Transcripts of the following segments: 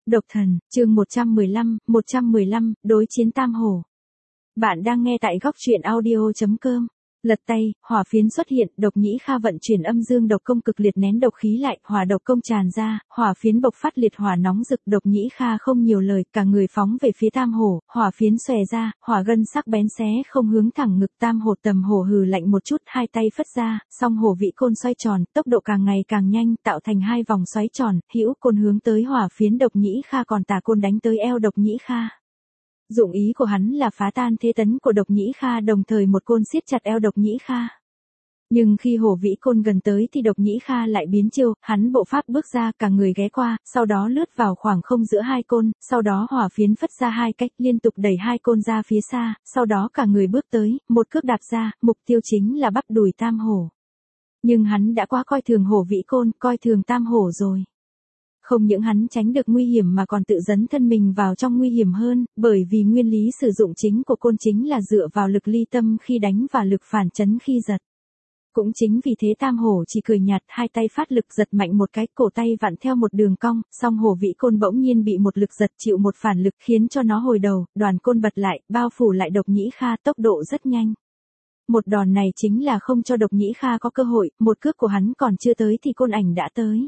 Độc thần, chương 115, đối chiến tam hổ. Bạn đang nghe tại góc truyện audio.com. Lật tay, hỏa phiến xuất hiện, Độc Nhĩ Kha vận chuyển âm dương độc công cực liệt nén độc khí lại, hỏa độc công tràn ra, hỏa phiến bộc phát liệt hỏa nóng rực, Độc Nhĩ Kha không nhiều lời, cả người phóng về phía tam hổ, hỏa phiến xòe ra, hỏa gân sắc bén xé không hướng thẳng ngực tam hổ, tầm hổ hừ lạnh một chút, hai tay phất ra, song hổ vĩ côn xoay tròn, tốc độ càng ngày càng nhanh, tạo thành hai vòng xoáy tròn, hữu côn hướng tới hỏa phiến Độc Nhĩ Kha, còn tà côn đánh tới eo Độc Nhĩ Kha. Dụng ý của hắn là phá tan thế tấn của Độc Nhĩ Kha, đồng thời một côn siết chặt eo Độc Nhĩ Kha. Nhưng khi hổ vĩ côn gần tới thì Độc Nhĩ Kha lại biến chiêu, hắn bộ pháp bước ra, cả người ghé qua, sau đó lướt vào khoảng không giữa hai côn, sau đó hỏa phiến phất ra hai cách, liên tục đẩy hai côn ra phía xa, sau đó cả người bước tới, một cước đạp ra, mục tiêu chính là bắp đùi tam hổ. Nhưng hắn đã quá coi thường hổ vĩ côn, coi thường tam hổ rồi. Không những hắn tránh được nguy hiểm mà còn tự dấn thân mình vào trong nguy hiểm hơn, bởi vì nguyên lý sử dụng chính của côn chính là dựa vào lực ly tâm khi đánh và lực phản chấn khi giật. Cũng chính vì thế tam hổ chỉ cười nhạt, hai tay phát lực giật mạnh một cái, cổ tay vặn theo một đường cong, song hổ vĩ côn bỗng nhiên bị một lực giật chịu một phản lực khiến cho nó hồi đầu, đoàn côn bật lại, bao phủ lại Độc Nhĩ Kha, tốc độ rất nhanh. Một đòn này chính là không cho Độc Nhĩ Kha có cơ hội, một cước của hắn còn chưa tới thì côn ảnh đã tới.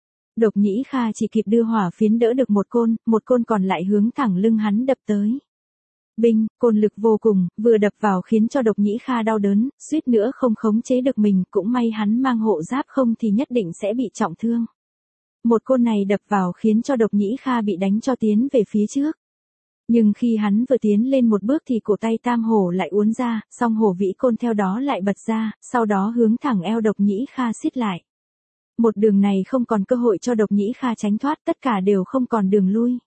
Độc Nhĩ Kha chỉ kịp đưa hỏa phiến đỡ được một côn còn lại hướng thẳng lưng hắn đập tới. Binh, côn lực vô cùng, vừa đập vào khiến cho Độc Nhĩ Kha đau đớn, suýt nữa không khống chế được mình, cũng may hắn mang hộ giáp không thì nhất định sẽ bị trọng thương. Một côn này đập vào khiến cho Độc Nhĩ Kha bị đánh cho tiến về phía trước. Nhưng khi hắn vừa tiến lên một bước thì cổ tay tam hổ lại uốn ra, song hổ vĩ côn theo đó lại bật ra, sau đó hướng thẳng eo Độc Nhĩ Kha xiết lại. Một đường này không còn cơ hội cho Độc Nhĩ Kha tránh thoát, tất cả đều không còn đường lui.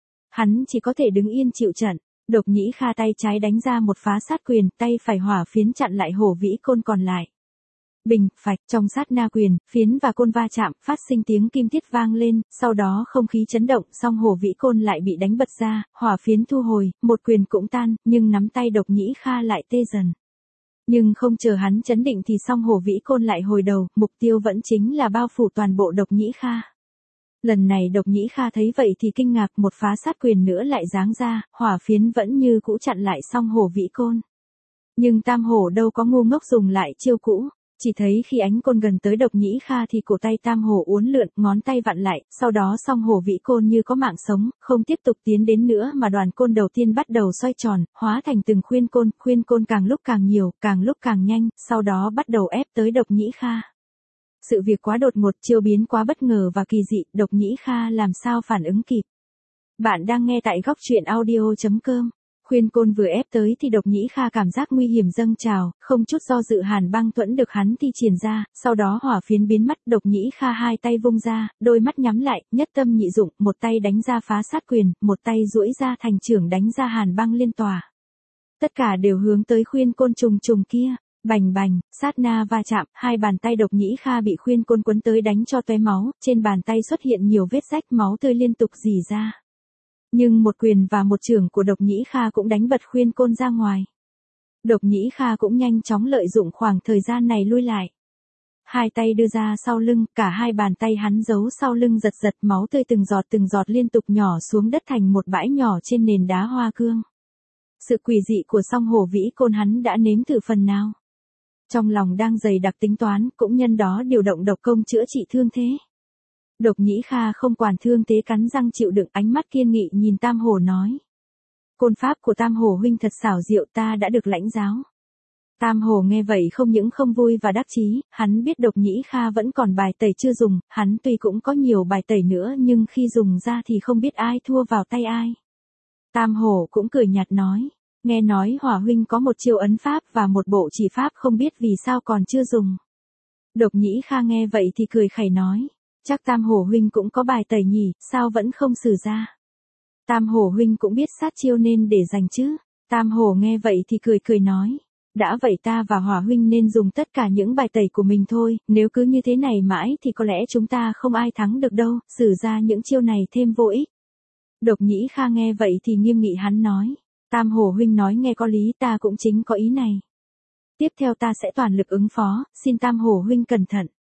Hắn chỉ có thể đứng yên chịu trận. Độc Nhĩ Kha tay trái đánh ra một phá sát quyền, tay phải hỏa phiến chặn lại hổ vĩ côn còn lại. Bình, phạch, trong sát na quyền, phiến và côn va chạm, phát sinh tiếng kim thiết vang lên, sau đó không khí chấn động, song hổ vĩ côn lại bị đánh bật ra, hỏa phiến thu hồi, một quyền cũng tan, nhưng nắm tay Độc Nhĩ Kha lại tê dần. Nhưng không chờ hắn chấn định thì song hổ vĩ côn lại hồi đầu, mục tiêu vẫn chính là bao phủ toàn bộ Độc Nhĩ Kha. Lần này Độc Nhĩ Kha thấy vậy thì kinh ngạc, một phá sát quyền nữa lại giáng ra, hỏa phiến vẫn như cũ chặn lại song hổ vĩ côn. Nhưng tam hổ đâu có ngu ngốc dùng lại chiêu cũ, chỉ thấy khi ánh côn gần tới Độc Nhĩ Kha thì cổ tay tam hổ uốn lượn, ngón tay vặn lại, sau đó song hổ vĩ côn như có mạng sống, không tiếp tục tiến đến nữa mà đoàn côn đầu tiên bắt đầu xoay tròn, hóa thành từng khuyên côn càng lúc càng nhiều, càng lúc càng nhanh, sau đó bắt đầu ép tới Độc Nhĩ Kha. Sự việc quá đột ngột, chiêu biến quá bất ngờ và kỳ dị, Độc Nhĩ Kha làm sao phản ứng kịp. Bạn đang nghe tại góc truyện audio.com. Khuyên côn vừa ép tới thì Độc Nhĩ Kha cảm giác nguy hiểm dâng trào, không chút do dự hàn băng thuẫn được hắn thi triển ra, sau đó hỏa phiến biến mất, Độc Nhĩ Kha hai tay vung ra, đôi mắt nhắm lại, nhất tâm nhị dụng, một tay đánh ra phá sát quyền, một tay duỗi ra thành chưởng đánh ra hàn băng liên tòa. Tất cả đều hướng tới khuyên côn trùng kia. Bành bành, sát na va chạm, hai bàn tay Độc Nhĩ Kha bị khuyên côn quấn tới đánh cho tóe máu, trên bàn tay xuất hiện nhiều vết rách, máu tươi liên tục rỉ ra. Nhưng một quyền và một chưởng của Độc Nhĩ Kha cũng đánh bật khuyên côn ra ngoài. Độc Nhĩ Kha cũng nhanh chóng lợi dụng khoảng thời gian này lui lại. Hai tay đưa ra sau lưng, cả hai bàn tay hắn giấu sau lưng giật máu tươi từng giọt liên tục nhỏ xuống đất thành một bãi nhỏ trên nền đá hoa cương. Sự quỷ dị của song hổ vĩ côn hắn đã nếm thử phần nào. Trong lòng đang dày đặc tính toán, cũng nhân đó điều động độc công chữa trị thương thế. Độc Nhĩ Kha không quản thương thế cắn răng chịu đựng, ánh mắt kiên nghị nhìn tam hổ nói. Côn pháp của tam hổ huynh thật xảo diệu, ta đã được lãnh giáo. Tam hổ nghe vậy không những không vui và đắc chí, hắn biết Độc Nhĩ Kha vẫn còn bài tẩy chưa dùng, hắn tuy cũng có nhiều bài tẩy nữa nhưng khi dùng ra thì không biết ai thua vào tay ai. Tam hổ cũng cười nhạt nói. Nghe nói hỏa huynh có một chiêu ấn pháp và một bộ chỉ pháp không biết vì sao còn chưa dùng. Độc Nhĩ Kha nghe vậy thì cười khẩy nói. Chắc tam hổ huynh cũng có bài tẩy nhỉ, sao vẫn không sử ra. Tam hổ huynh cũng biết sát chiêu nên để dành chứ. Tam hổ nghe vậy thì cười nói. Đã vậy ta và hỏa huynh nên dùng tất cả những bài tẩy của mình thôi, nếu cứ như thế này mãi thì có lẽ chúng ta không ai thắng được đâu, sử ra những chiêu này thêm vô ích. Độc Nhĩ Kha nghe vậy thì nghiêm nghị hắn nói. Tam hổ huynh nói nghe có lý, ta cũng chính có ý này. Tiếp theo ta sẽ toàn lực ứng phó, xin tam hổ huynh cẩn thận.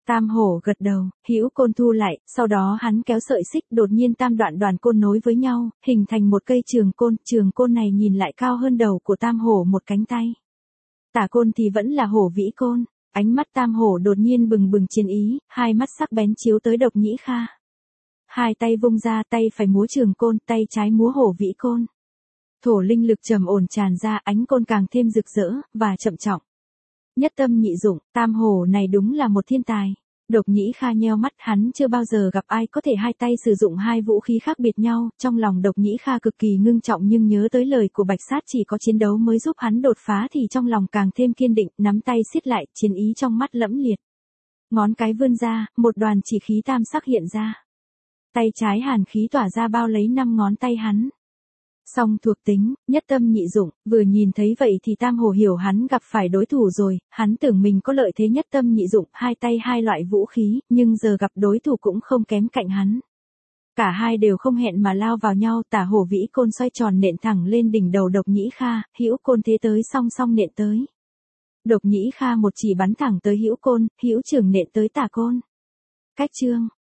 Tam hổ gật đầu, hữu côn thu lại, sau đó hắn kéo sợi xích, đột nhiên tam đoạn đoàn côn nối với nhau, hình thành một cây trường côn này nhìn lại cao hơn đầu của tam hổ một cánh tay. Tả côn thì vẫn là hổ vĩ côn, ánh mắt tam hổ đột nhiên bừng bừng chiến ý, hai mắt sắc bén chiếu tới Độc Nhĩ Kha. Hai tay vung ra, tay phải múa trường côn, tay trái múa hổ vĩ côn. Thổ linh lực trầm ổn tràn ra, ánh côn càng thêm rực rỡ và chậm trọng. Nhất tâm nhị dụng, tam hổ này đúng là một thiên tài. Độc Nhĩ Kha nheo mắt, hắn chưa bao giờ gặp ai có thể hai tay sử dụng hai vũ khí khác biệt nhau, trong lòng Độc Nhĩ Kha cực kỳ ngưng trọng, nhưng nhớ tới lời của Bạch Sát chỉ có chiến đấu mới giúp hắn đột phá thì trong lòng càng thêm kiên định, nắm tay siết lại, chiến ý trong mắt lẫm liệt. Ngón cái vươn ra, một đoàn chỉ khí tam sắc hiện ra. Tay trái hàn khí tỏa ra bao lấy 5 ngón tay hắn. Song thuộc tính, nhất tâm nhị dụng, vừa nhìn thấy vậy thì tam hổ hiểu hắn gặp phải đối thủ rồi, hắn tưởng mình có lợi thế nhất tâm nhị dụng, hai tay hai loại vũ khí, nhưng giờ gặp đối thủ cũng không kém cạnh hắn. Cả hai đều không hẹn mà lao vào nhau, tả hổ vĩ côn xoay tròn nện thẳng lên đỉnh đầu Độc Nhĩ Kha, hữu côn thế tới song song nện tới. Độc Nhĩ Kha một chỉ bắn thẳng tới hữu côn, hữu trường nện tới tả côn. Cách chương